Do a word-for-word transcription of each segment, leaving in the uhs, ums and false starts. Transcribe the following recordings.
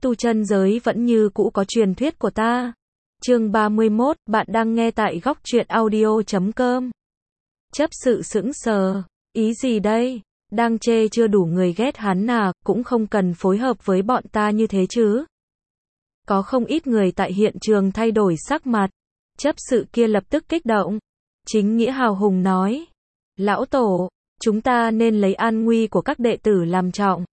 tu chân giới vẫn như cũ có truyền thuyết của ta. Chương ba mươi mốt, bạn đang nghe tại góc truyện audio chấm com. Chấp sự sững sờ, ý gì đây? Đang chê chưa đủ người ghét hắn à, cũng không cần phối hợp với bọn ta như thế chứ. Có không ít người tại hiện trường thay đổi sắc mặt. Chấp sự kia lập tức kích động. Chính nghĩa hào hùng nói. Lão tổ, chúng ta nên lấy an nguy của các đệ tử làm trọng.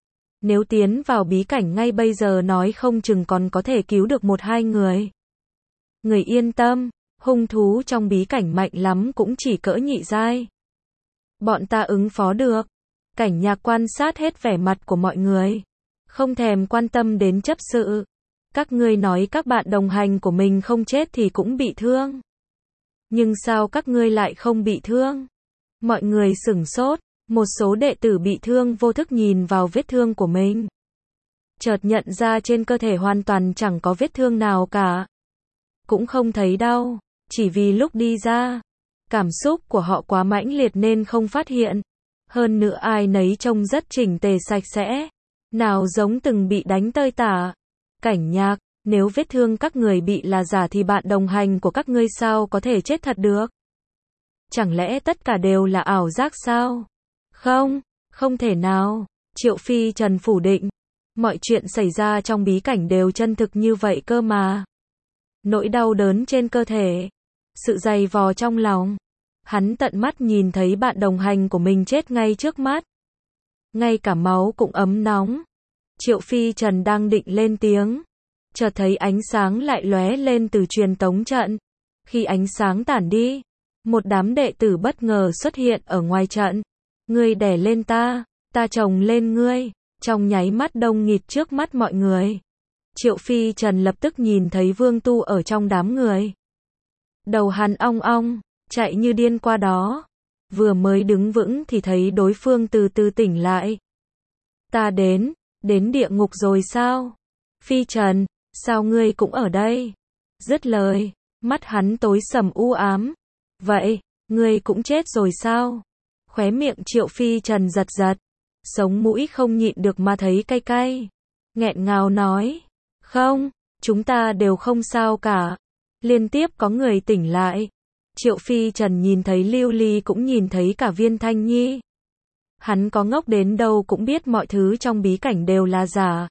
Nếu tiến vào bí cảnh ngay bây giờ nói không chừng còn có thể cứu được một hai người. Người yên tâm, hung thú trong bí cảnh mạnh lắm cũng chỉ cỡ nhị giai. Bọn ta ứng phó được. Cảnh Nhạc quan sát hết vẻ mặt của mọi người. Không thèm quan tâm đến chấp sự. Các ngươi nói các bạn đồng hành của mình không chết thì cũng bị thương. Nhưng sao các ngươi lại không bị thương? Mọi người sửng sốt. Một số đệ tử bị thương vô thức nhìn vào vết thương của mình. Chợt nhận ra trên cơ thể hoàn toàn chẳng có vết thương nào cả. Cũng không thấy đau. Chỉ vì lúc đi ra, cảm xúc của họ quá mãnh liệt nên không phát hiện. Hơn nữa ai nấy trông rất chỉnh tề sạch sẽ. Nào giống từng bị đánh tơi tả. Cảnh Nhạc, nếu vết thương các người bị là giả thì bạn đồng hành của các ngươi sao có thể chết thật được? Chẳng lẽ tất cả đều là ảo giác sao? Không, không thể nào. Triệu Phi Trần phủ định. Mọi chuyện xảy ra trong bí cảnh đều chân thực như vậy cơ mà. Nỗi đau đớn trên cơ thể, sự dày vò trong lòng. Hắn tận mắt nhìn thấy bạn đồng hành của mình chết ngay trước mắt. Ngay cả máu cũng ấm nóng. Triệu Phi Trần đang định lên tiếng. Chợt thấy ánh sáng lại lóe lên từ truyền tống trận. Khi ánh sáng tản đi, một đám đệ tử bất ngờ xuất hiện ở ngoài trận. Ngươi đè lên ta, ta chồng lên ngươi. Trong nháy mắt đông nghịt trước mắt mọi người. Triệu Phi Trần lập tức nhìn thấy Vương Tu ở trong đám người. Đầu hắn ong ong, chạy như điên qua đó. Vừa mới đứng vững thì thấy đối phương từ từ tỉnh lại. Ta đến, đến địa ngục rồi sao? Phi Trần, sao ngươi cũng ở đây? Dứt lời, mắt hắn tối sầm u ám. Vậy, ngươi cũng chết rồi sao? Khóe miệng Triệu Phi Trần giật giật. Sống mũi không nhịn được mà thấy cay cay. Nghẹn ngào nói. Không, chúng ta đều không sao cả. Liên tiếp có người tỉnh lại. Triệu Phi Trần nhìn thấy Lưu Ly cũng nhìn thấy cả Viên Thanh Nhi. Hắn có ngốc đến đâu cũng biết mọi thứ trong bí cảnh đều là giả.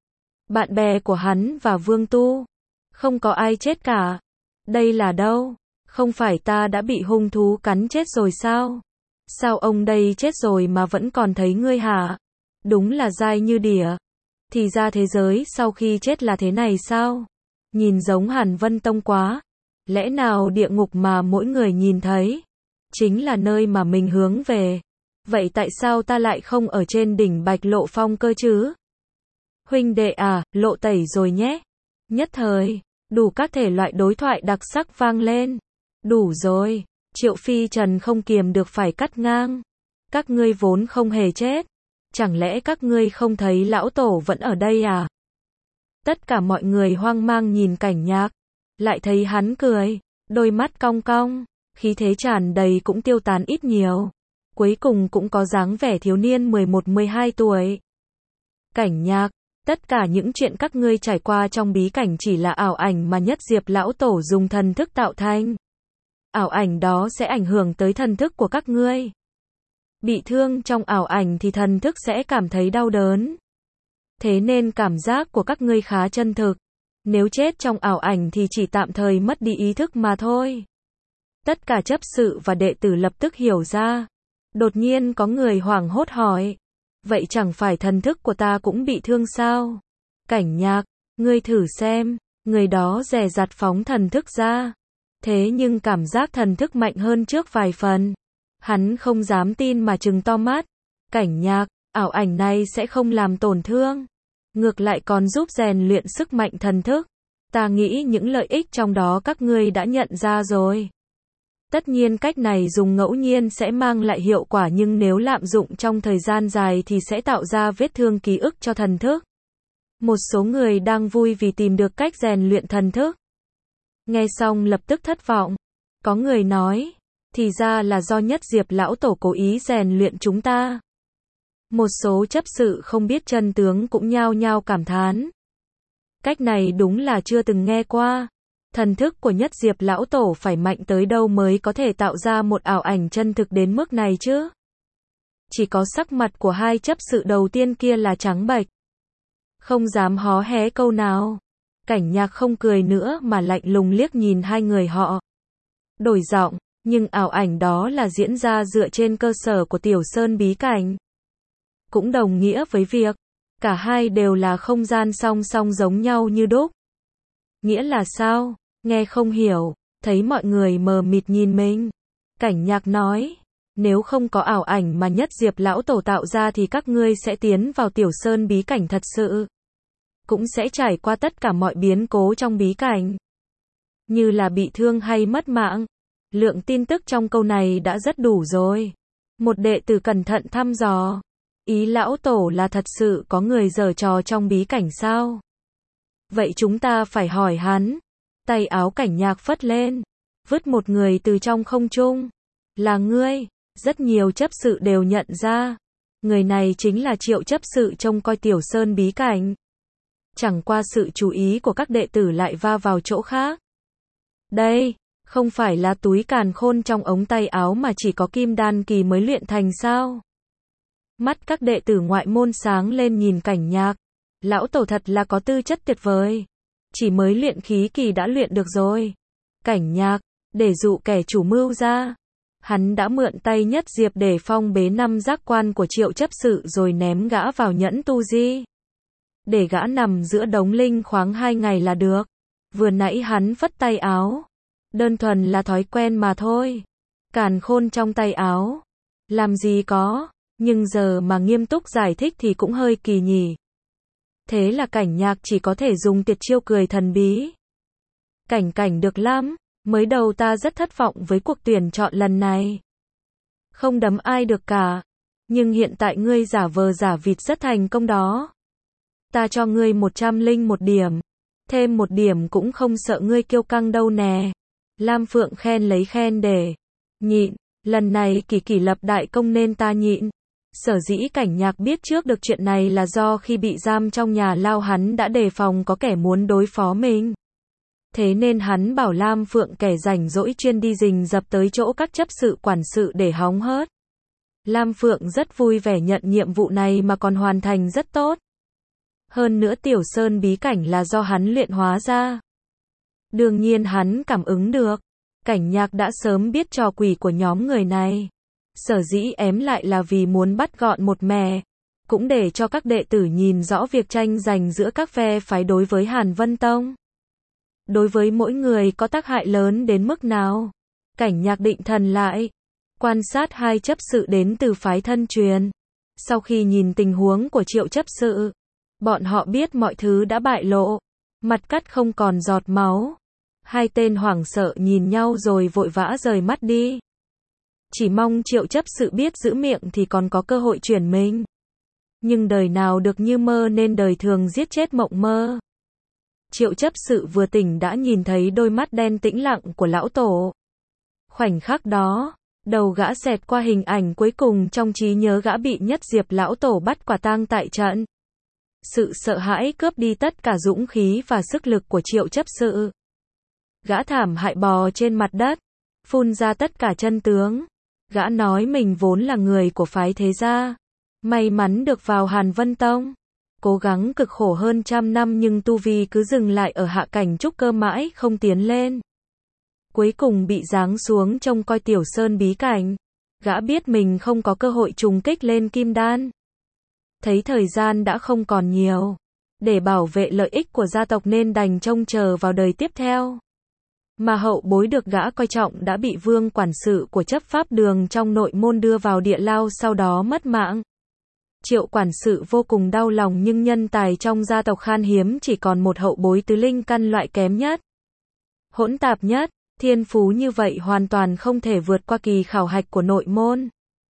Bạn bè của hắn và Vương Tu, không có ai chết cả. Đây là đâu? Không phải ta đã bị hung thú cắn chết rồi sao? Sao ông đây chết rồi mà vẫn còn thấy ngươi hả? Đúng là dai như đỉa. Thì ra thế giới sau khi chết là thế này sao? Nhìn giống Hàn Vân Tông quá. Lẽ nào địa ngục mà mỗi người nhìn thấy chính là nơi mà mình hướng về? Vậy tại sao ta lại không ở trên đỉnh Bạch Lộ Phong cơ chứ? Huynh đệ à, lộ tẩy rồi nhé. Nhất thời, đủ các thể loại đối thoại đặc sắc vang lên. Đủ rồi. Triệu Phi Trần không kiềm được phải cắt ngang. Các ngươi vốn không hề chết. Chẳng lẽ các ngươi không thấy lão tổ vẫn ở đây à? Tất cả mọi người hoang mang nhìn Cảnh Nhạc. Lại thấy hắn cười. Đôi mắt cong cong. Khí thế tràn đầy cũng tiêu tán ít nhiều. Cuối cùng cũng có dáng vẻ thiếu niên mười một mười hai tuổi. Cảnh Nhạc. Tất cả những chuyện các ngươi trải qua trong bí cảnh chỉ là ảo ảnh mà Nhất Diệp lão tổ dùng thần thức tạo thành. Ảo ảnh đó sẽ ảnh hưởng tới thần thức của các ngươi. Bị thương trong ảo ảnh thì thần thức sẽ cảm thấy đau đớn. Thế nên cảm giác của các ngươi khá chân thực. Nếu chết trong ảo ảnh thì chỉ tạm thời mất đi ý thức mà thôi. Tất cả chấp sự và đệ tử lập tức hiểu ra. Đột nhiên có người hoảng hốt hỏi. Vậy chẳng phải thần thức của ta cũng bị thương sao? Cảnh Nhạc, ngươi thử xem. Người đó dè dặt phóng thần thức ra. Thế nhưng cảm giác thần thức mạnh hơn trước vài phần. Hắn không dám tin mà trừng to mắt. Cảnh Nhạc, ảo ảnh này sẽ không làm tổn thương. Ngược lại còn giúp rèn luyện sức mạnh thần thức. Ta nghĩ những lợi ích trong đó các ngươi đã nhận ra rồi. Tất nhiên cách này dùng ngẫu nhiên sẽ mang lại hiệu quả nhưng nếu lạm dụng trong thời gian dài thì sẽ tạo ra vết thương ký ức cho thần thức. Một số người đang vui vì tìm được cách rèn luyện thần thức. Nghe xong lập tức thất vọng. Có người nói, thì ra là do Nhất Diệp lão tổ cố ý rèn luyện chúng ta. Một số chấp sự không biết chân tướng cũng nhao nhao cảm thán. Cách này đúng là chưa từng nghe qua. Thần thức của Nhất Diệp lão tổ phải mạnh tới đâu mới có thể tạo ra một ảo ảnh chân thực đến mức này chứ? Chỉ có sắc mặt của hai chấp sự đầu tiên kia là trắng bệch, không dám hó hé câu nào. Cảnh Nhạc không cười nữa mà lạnh lùng liếc nhìn hai người họ. Đổi giọng, nhưng ảo ảnh đó là diễn ra dựa trên cơ sở của Tiểu Sơn bí cảnh. Cũng đồng nghĩa với việc, cả hai đều là không gian song song giống nhau như đúc. Nghĩa là sao? Nghe không hiểu, thấy mọi người mờ mịt nhìn mình. Cảnh Nhạc nói, nếu không có ảo ảnh mà Nhất Diệp lão tổ tạo ra thì các ngươi sẽ tiến vào Tiểu Sơn bí cảnh thật sự. Cũng sẽ trải qua tất cả mọi biến cố trong bí cảnh. Như là bị thương hay mất mạng. Lượng tin tức trong câu này đã rất đủ rồi. Một đệ tử cẩn thận thăm dò. Ý lão tổ là thật sự có người giở trò trong bí cảnh sao? Vậy chúng ta phải hỏi hắn. Tay áo Cảnh Nhạc phất lên, vứt một người từ trong không trung. Là ngươi. Rất nhiều chấp sự đều nhận ra. Người này chính là Triệu chấp sự trông coi Tiểu Sơn bí cảnh. Chẳng qua sự chú ý của các đệ tử lại va vào chỗ khác. Đây, không phải là túi càn khôn trong ống tay áo mà chỉ có kim đan kỳ mới luyện thành sao? Mắt các đệ tử ngoại môn sáng lên nhìn Cảnh Nhạc. Lão tổ thật là có tư chất tuyệt vời. Chỉ mới luyện khí kỳ đã luyện được rồi. Cảnh Nhạc, để dụ kẻ chủ mưu ra. Hắn đã mượn tay Nhất Diệp để phong bế năm giác quan của Triệu chấp sự rồi ném gã vào nhẫn tu di. Để gã nằm giữa đống linh khoáng hai ngày là được. Vừa nãy hắn phất tay áo. Đơn thuần là thói quen mà thôi. Càn khôn trong tay áo. Làm gì có. Nhưng giờ mà nghiêm túc giải thích thì cũng hơi kỳ nhỉ. Thế là Cảnh Nhạc chỉ có thể dùng tuyệt chiêu cười thần bí. Cảnh cảnh được lắm. Mới đầu ta rất thất vọng với cuộc tuyển chọn lần này. Không đấm ai được cả. Nhưng hiện tại ngươi giả vờ giả vịt rất thành công đó. Ta cho ngươi một trăm linh một điểm. Thêm một điểm cũng không sợ ngươi kiêu căng đâu nè. Lam Phượng khen lấy khen để nhịn. Lần này Kỳ Kỳ lập đại công nên ta nhịn. Sở dĩ Cảnh Nhạc biết trước được chuyện này là do khi bị giam trong nhà lao hắn đã đề phòng có kẻ muốn đối phó mình. Thế nên hắn bảo Lam Phượng kẻ rảnh rỗi chuyên đi rình rập tới chỗ các chấp sự quản sự để hóng hớt. Lam Phượng rất vui vẻ nhận nhiệm vụ này mà còn hoàn thành rất tốt. Hơn nữa Tiểu Sơn bí cảnh là do hắn luyện hóa ra. Đương nhiên hắn cảm ứng được. Cảnh Nhạc đã sớm biết trò quỷ của nhóm người này. Sở dĩ ém lại là vì muốn bắt gọn một mẻ. Cũng để cho các đệ tử nhìn rõ việc tranh giành giữa các phe phái đối với Hàn Vân Tông. Đối với mỗi người có tác hại lớn đến mức nào. Cảnh Nhạc định thần lại. Quan sát hai chấp sự đến từ phái thân truyền. Sau khi nhìn tình huống của Triệu chấp sự, bọn họ biết mọi thứ đã bại lộ. Mặt cắt không còn giọt máu. Hai tên hoảng sợ nhìn nhau rồi vội vã rời mắt đi. Chỉ mong Triệu chấp sự biết giữ miệng thì còn có cơ hội chuyển mình. Nhưng đời nào được như mơ nên đời thường giết chết mộng mơ. Triệu chấp sự vừa tỉnh đã nhìn thấy đôi mắt đen tĩnh lặng của lão tổ. Khoảnh khắc đó, đầu gã xẹt qua hình ảnh cuối cùng trong trí nhớ gã bị Nhất Diệp lão tổ bắt quả tang tại trận. Sự sợ hãi cướp đi tất cả dũng khí và sức lực của Triệu chấp sự. Gã thảm hại bò trên mặt đất, phun ra tất cả chân tướng. Gã nói mình vốn là người của phái thế gia, may mắn được vào Hàn Vân Tông, cố gắng cực khổ hơn trăm năm nhưng tu vi cứ dừng lại ở hạ cảnh trúc cơ mãi không tiến lên. Cuối cùng bị giáng xuống trông coi Tiểu Sơn bí cảnh. Gã biết mình không có cơ hội trùng kích lên kim đan. Thấy thời gian đã không còn nhiều. Để bảo vệ lợi ích của gia tộc nên đành trông chờ vào đời tiếp theo. Mà hậu bối được gã coi trọng đã bị vương quản sự của chấp pháp đường trong nội môn đưa vào địa lao sau đó mất mạng. Triệu quản sự vô cùng đau lòng nhưng nhân tài trong gia tộc khan hiếm chỉ còn một hậu bối tứ linh căn loại kém nhất. Hỗn tạp nhất, thiên phú như vậy hoàn toàn không thể vượt qua kỳ khảo hạch của nội môn.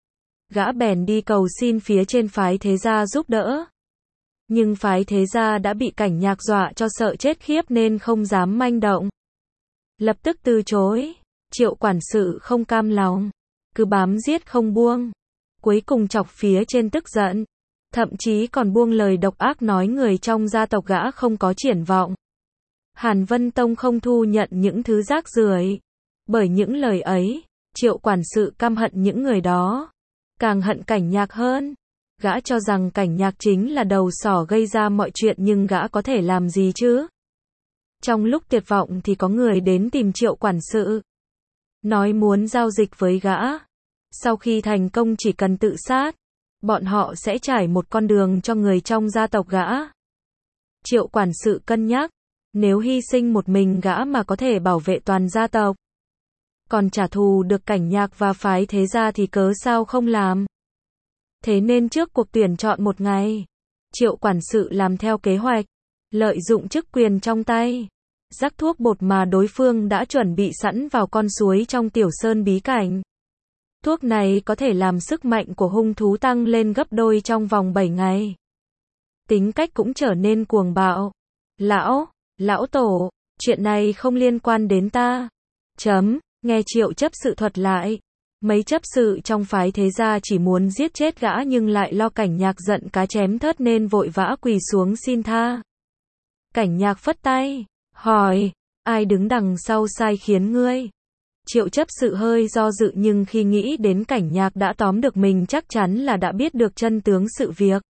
Gã bèn đi cầu xin phía trên phái thế gia giúp đỡ. Nhưng phái thế gia đã bị Cảnh Nhạc dọa cho sợ chết khiếp nên không dám manh động. Lập tức từ chối. Triệu quản sự không cam lòng, cứ bám giết không buông. Cuối cùng chọc phía trên tức giận. Thậm chí còn buông lời độc ác nói người trong gia tộc gã không có triển vọng. Hàn Vân Tông không thu nhận những thứ rác rưởi. Bởi những lời ấy, Triệu quản sự căm hận những người đó. Càng hận Cảnh Nhạc hơn. Gã cho rằng Cảnh Nhạc chính là đầu sỏ gây ra mọi chuyện nhưng gã có thể làm gì chứ? Trong lúc tuyệt vọng thì có người đến tìm Triệu quản sự. Nói muốn giao dịch với gã. Sau khi thành công chỉ cần tự sát, bọn họ sẽ trải một con đường cho người trong gia tộc gã. Triệu quản sự cân nhắc, nếu hy sinh một mình gã mà có thể bảo vệ toàn gia tộc, còn trả thù được Cảnh Nhạc và phái Thế Gia thì cớ sao không làm. Thế nên trước cuộc tuyển chọn một ngày, Triệu quản sự làm theo kế hoạch, lợi dụng chức quyền trong tay, rắc thuốc bột mà đối phương đã chuẩn bị sẵn vào con suối trong Tiểu Sơn bí cảnh. Thuốc này có thể làm sức mạnh của hung thú tăng lên gấp đôi trong vòng bảy ngày. Tính cách cũng trở nên cuồng bạo. Lão, lão tổ, chuyện này không liên quan đến ta. Chấm, nghe Triệu chấp sự thuật lại. Mấy chấp sự trong phái Thế Gia chỉ muốn giết chết gã nhưng lại lo Cảnh Nhạc giận cá chém thớt nên vội vã quỳ xuống xin tha. Cảnh Nhạc phất tay, hỏi, ai đứng đằng sau sai khiến ngươi? Triệu chấp sự hơi do dự nhưng khi nghĩ đến Cảnh Nhạc đã tóm được mình chắc chắn là đã biết được chân tướng sự việc.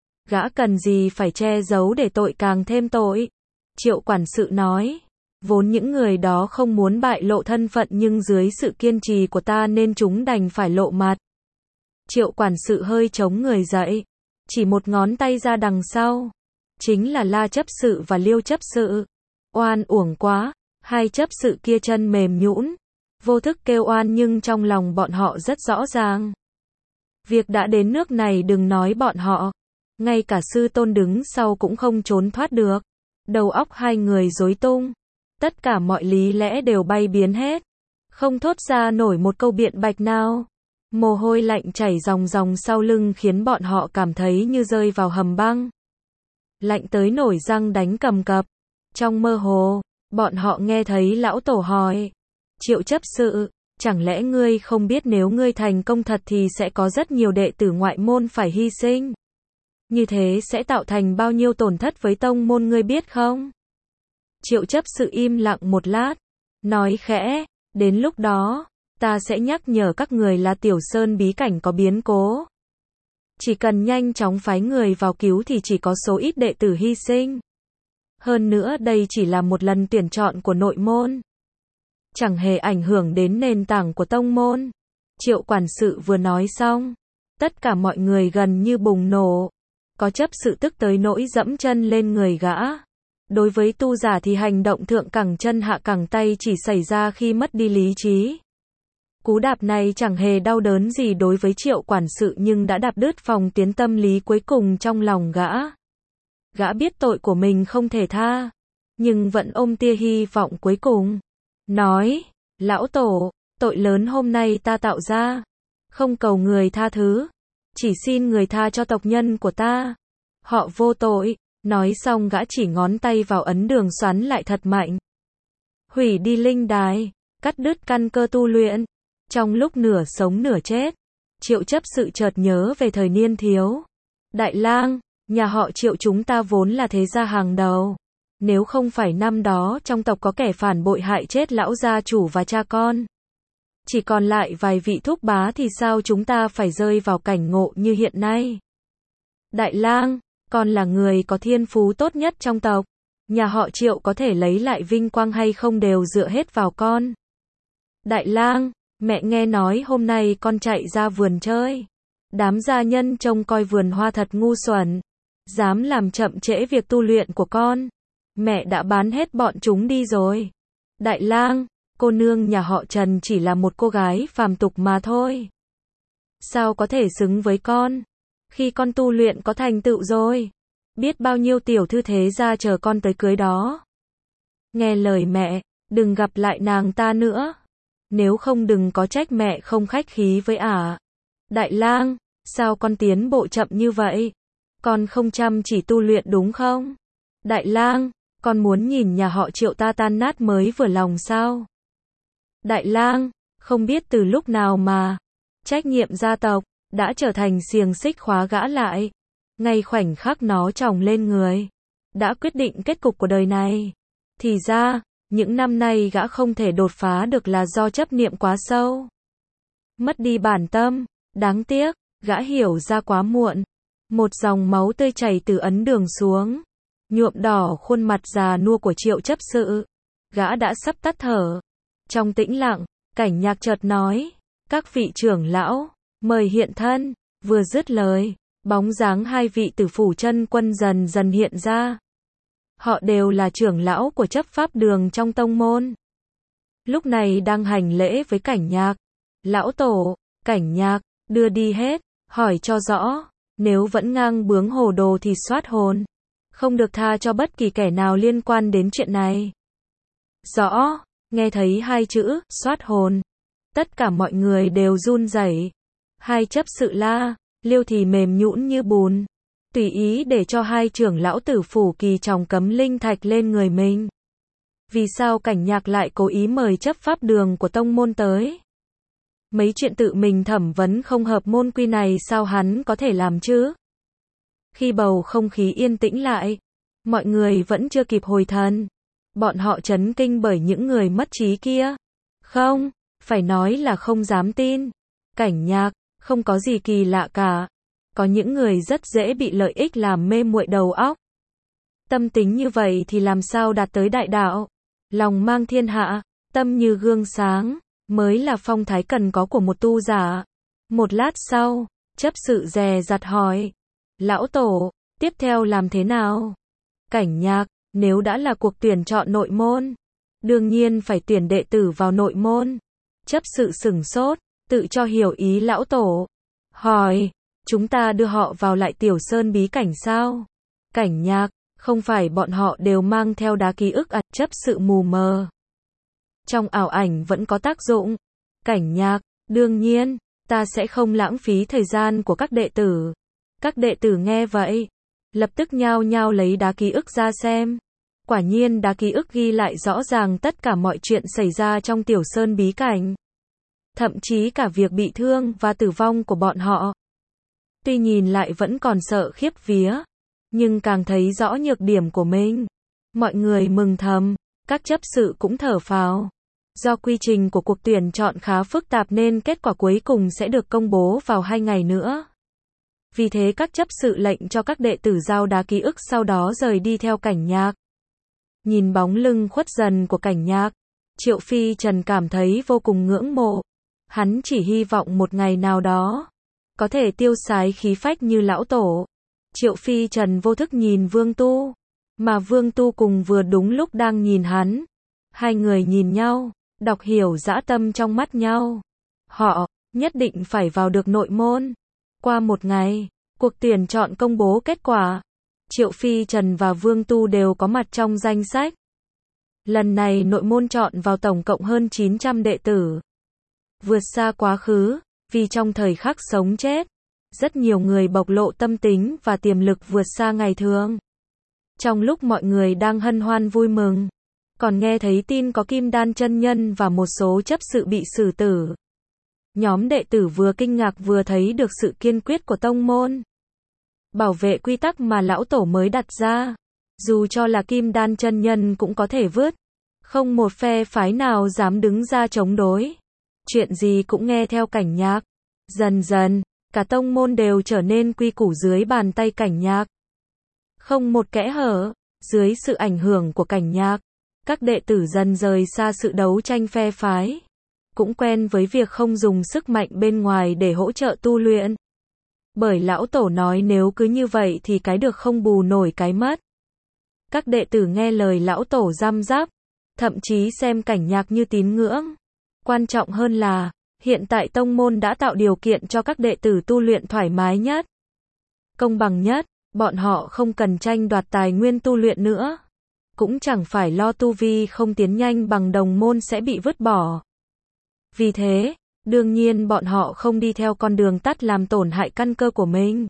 Gã cần gì phải che giấu để tội càng thêm tội. Triệu quản sự nói, vốn những người đó không muốn bại lộ thân phận nhưng dưới sự kiên trì của ta nên chúng đành phải lộ mặt. Triệu quản sự hơi chống người dậy, chỉ một ngón tay ra đằng sau. Chính là La chấp sự và Liêu chấp sự. Oan uổng quá, hai chấp sự kia chân mềm nhũn, vô thức kêu oan nhưng trong lòng bọn họ rất rõ ràng. Việc đã đến nước này đừng nói bọn họ, ngay cả sư tôn đứng sau cũng không trốn thoát được. Đầu óc hai người rối tung, tất cả mọi lý lẽ đều bay biến hết, không thốt ra nổi một câu biện bạch nào. Mồ hôi lạnh chảy ròng ròng sau lưng khiến bọn họ cảm thấy như rơi vào hầm băng. Lạnh tới nổi răng đánh cầm cập. Trong mơ hồ, bọn họ nghe thấy lão tổ hỏi, Triệu chấp sự, chẳng lẽ ngươi không biết nếu ngươi thành công thật thì sẽ có rất nhiều đệ tử ngoại môn phải hy sinh? Như thế sẽ tạo thành bao nhiêu tổn thất với tông môn ngươi biết không? Triệu chấp sự im lặng một lát, nói khẽ, đến lúc đó, ta sẽ nhắc nhở các người là Tiểu Sơn bí cảnh có biến cố. Chỉ cần nhanh chóng phái người vào cứu thì chỉ có số ít đệ tử hy sinh. Hơn nữa đây chỉ là một lần tuyển chọn của nội môn, chẳng hề ảnh hưởng đến nền tảng của tông môn. Triệu quản sự vừa nói xong, tất cả mọi người gần như bùng nổ. Có chấp sự tức tới nỗi dẫm chân lên người gã. Đối với tu giả thì hành động thượng cẳng chân hạ cẳng tay chỉ xảy ra khi mất đi lý trí. Cú đạp này chẳng hề đau đớn gì đối với Triệu quản sự nhưng đã đạp đứt phòng tuyến tâm lý cuối cùng trong lòng gã. Gã biết tội của mình không thể tha, nhưng vẫn ôm tia hy vọng cuối cùng. Nói, lão tổ, tội lớn hôm nay ta tạo ra, không cầu người tha thứ, chỉ xin người tha cho tộc nhân của ta. Họ vô tội. Nói xong gã chỉ ngón tay vào ấn đường xoắn lại thật mạnh. Hủy đi linh đài, cắt đứt căn cơ tu luyện. Trong lúc nửa sống nửa chết, Triệu chấp sự chợt nhớ về thời niên thiếu. Đại lang, nhà họ Triệu chúng ta vốn là thế gia hàng đầu. Nếu không phải năm đó trong tộc có kẻ phản bội hại chết lão gia chủ và cha con, chỉ còn lại vài vị thúc bá thì sao chúng ta phải rơi vào cảnh ngộ như hiện nay. Đại lang, con là người có thiên phú tốt nhất trong tộc. Nhà họ Triệu có thể lấy lại vinh quang hay không đều dựa hết vào con. Đại lang, mẹ nghe nói hôm nay con chạy ra vườn chơi. Đám gia nhân trông coi vườn hoa thật ngu xuẩn. Dám làm chậm trễ việc tu luyện của con. Mẹ đã bán hết bọn chúng đi rồi. Đại lang, cô nương nhà họ Trần chỉ là một cô gái phàm tục mà thôi. Sao có thể xứng với con? Khi con tu luyện có thành tựu rồi, biết bao nhiêu tiểu thư thế gia chờ con tới cưới đó. Nghe lời mẹ, đừng gặp lại nàng ta nữa. Nếu không đừng có trách mẹ không khách khí với ả. À. Đại lang, sao con tiến bộ chậm như vậy? Con không chăm chỉ tu luyện đúng không? Đại lang, con muốn nhìn nhà họ Triệu ta tan nát mới vừa lòng sao? Đại lang, không biết từ lúc nào mà trách nhiệm gia tộc đã trở thành xiềng xích khóa gã lại. ngay khoảnh khắc nó chồng lên người, đã quyết định kết cục của đời này. Thì ra, những năm nay gã không thể đột phá được là do chấp niệm quá sâu. Mất đi bản tâm, đáng tiếc, gã hiểu ra quá muộn. Một dòng máu tươi chảy từ ấn đường xuống, nhuộm đỏ khuôn mặt già nua của Triệu chấp sự. Gã đã sắp tắt thở. Trong tĩnh lặng, Cảnh Nhạc chợt nói, các vị trưởng lão, mời hiện thân. Vừa dứt lời, bóng dáng hai vị tử phủ chân quân dần dần hiện ra. Họ đều là trưởng lão của chấp pháp đường trong tông môn. Lúc này đang hành lễ với Cảnh Nhạc. Lão tổ, Cảnh Nhạc, đưa đi hết, hỏi cho rõ, nếu vẫn ngang bướng hồ đồ thì soát hồn. Không được tha cho bất kỳ kẻ nào liên quan đến chuyện này. Rõ, nghe thấy hai chữ, soát hồn. Tất cả mọi người đều run rẩy. Hai chấp sự La, Liêu thì mềm nhũn như bùn. Tùy ý để cho hai trưởng lão tử phủ kỳ tròng cấm linh thạch lên người mình. Vì sao Cảnh Nhạc lại cố ý mời chấp pháp đường của tông môn tới? Mấy chuyện tự mình thẩm vấn không hợp môn quy này sao hắn có thể làm chứ? Khi bầu không khí yên tĩnh lại, mọi người vẫn chưa kịp hồi thần. Bọn họ chấn kinh bởi những người mất trí kia. Không, phải nói là không dám tin. Cảnh Nhạc, không có gì kỳ lạ cả. Có những người rất dễ bị lợi ích làm mê muội đầu óc. Tâm tính như vậy thì làm sao đạt tới đại đạo? Lòng mang thiên hạ, tâm như gương sáng, mới là phong thái cần có của một tu giả. Một lát sau, chấp sự dè dặt hỏi. Lão tổ, tiếp theo làm thế nào? Cảnh Nhạc, nếu đã là cuộc tuyển chọn nội môn, đương nhiên phải tuyển đệ tử vào nội môn. Chấp sự sửng sốt, tự cho hiểu ý lão tổ. Hỏi, chúng ta đưa họ vào lại tiểu sơn bí cảnh sao? Cảnh Nhạc, không phải bọn họ đều mang theo đá ký ức à? Chấp sự mù mờ. Trong ảo ảnh vẫn có tác dụng. Cảnh Nhạc, đương nhiên, ta sẽ không lãng phí thời gian của các đệ tử. Các đệ tử nghe vậy, lập tức nhao nhao lấy đá ký ức ra xem. Quả nhiên đá ký ức ghi lại rõ ràng tất cả mọi chuyện xảy ra trong tiểu sơn bí cảnh. Thậm chí cả việc bị thương và tử vong của bọn họ. Tuy nhìn lại vẫn còn sợ khiếp vía, nhưng càng thấy rõ nhược điểm của mình. Mọi người mừng thầm, các chấp sự cũng thở phào. Do quy trình của cuộc tuyển chọn khá phức tạp nên kết quả cuối cùng sẽ được công bố vào hai ngày nữa. Vì thế các chấp sự lệnh cho các đệ tử giao đá ký ức sau đó rời đi theo Cảnh Nhạc. Nhìn bóng lưng khuất dần của Cảnh Nhạc, Triệu Phi Trần cảm thấy vô cùng ngưỡng mộ. Hắn chỉ hy vọng một ngày nào đó, có thể tiêu sái khí phách như lão tổ. Triệu Phi Trần vô thức nhìn Vương Tu, mà Vương Tu cùng vừa đúng lúc đang nhìn hắn. Hai người nhìn nhau, đọc hiểu dã tâm trong mắt nhau. Họ, nhất định phải vào được nội môn. Qua một ngày, cuộc tuyển chọn công bố kết quả. Triệu Phi Trần và Vương Tu đều có mặt trong danh sách. Lần này nội môn chọn vào tổng cộng hơn chín trăm đệ tử. Vượt xa quá khứ, vì trong thời khắc sống chết, rất nhiều người bộc lộ tâm tính và tiềm lực vượt xa ngày thường. Trong lúc mọi người đang hân hoan vui mừng, còn nghe thấy tin có Kim Đan chân nhân và một số chấp sự bị xử tử. Nhóm đệ tử vừa kinh ngạc vừa thấy được sự kiên quyết của tông môn. Bảo vệ quy tắc mà lão tổ mới đặt ra. Dù cho là Kim Đan chân nhân cũng có thể vứt. Không một phe phái nào dám đứng ra chống đối. Chuyện gì cũng nghe theo Cảnh Nhạc. Dần dần, cả tông môn đều trở nên quy củ dưới bàn tay Cảnh Nhạc. Không một kẽ hở. Dưới sự ảnh hưởng của Cảnh Nhạc, các đệ tử dần rời xa sự đấu tranh phe phái. Cũng quen với việc không dùng sức mạnh bên ngoài để hỗ trợ tu luyện. Bởi lão tổ nói nếu cứ như vậy thì cái được không bù nổi cái mất. Các đệ tử nghe lời lão tổ răm rắp, thậm chí xem Cảnh Nhạc như tín ngưỡng. Quan trọng hơn là, hiện tại tông môn đã tạo điều kiện cho các đệ tử tu luyện thoải mái nhất, công bằng nhất, bọn họ không cần tranh đoạt tài nguyên tu luyện nữa. Cũng chẳng phải lo tu vi không tiến nhanh bằng đồng môn sẽ bị vứt bỏ. Vì thế, đương nhiên bọn họ không đi theo con đường tắt làm tổn hại căn cơ của mình.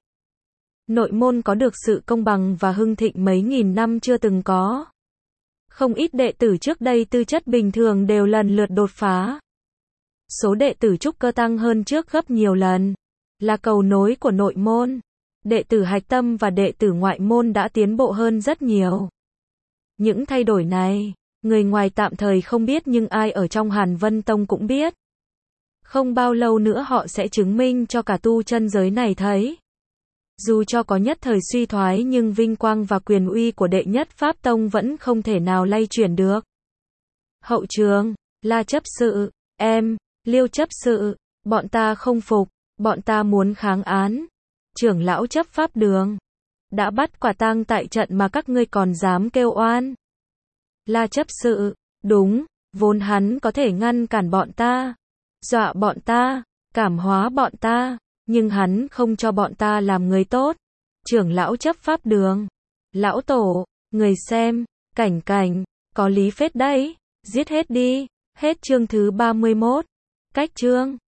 Nội môn có được sự công bằng và hưng thịnh mấy nghìn năm chưa từng có. Không ít đệ tử trước đây tư chất bình thường đều lần lượt đột phá. Số đệ tử trúc cơ tăng hơn trước gấp nhiều lần. Là cầu nối của nội môn. đệ tử hạch tâm và đệ tử ngoại môn đã tiến bộ hơn rất nhiều. Những thay đổi này, người ngoài tạm thời không biết nhưng ai ở trong Hàn Vân Tông cũng biết. Không bao lâu nữa họ sẽ chứng minh cho cả tu chân giới này thấy. Dù cho có nhất thời suy thoái nhưng vinh quang và quyền uy của đệ nhất Pháp Tông vẫn không thể nào lay chuyển được. Hậu trường, La chấp sự, em, Liêu chấp sự, bọn ta không phục, bọn ta muốn kháng án. Trưởng lão chấp pháp đường, đã bắt quả tang tại trận mà các ngươi còn dám kêu oan. La chấp sự, đúng, vốn hắn có thể ngăn cản bọn ta, dọa bọn ta, cảm hóa bọn ta, nhưng hắn không cho bọn ta làm người tốt. Trưởng lão chấp pháp đường, lão tổ, người xem, cảnh cảnh, có lý phết đấy, giết hết đi. Hết chương thứ ba mươi mốt. Cách chương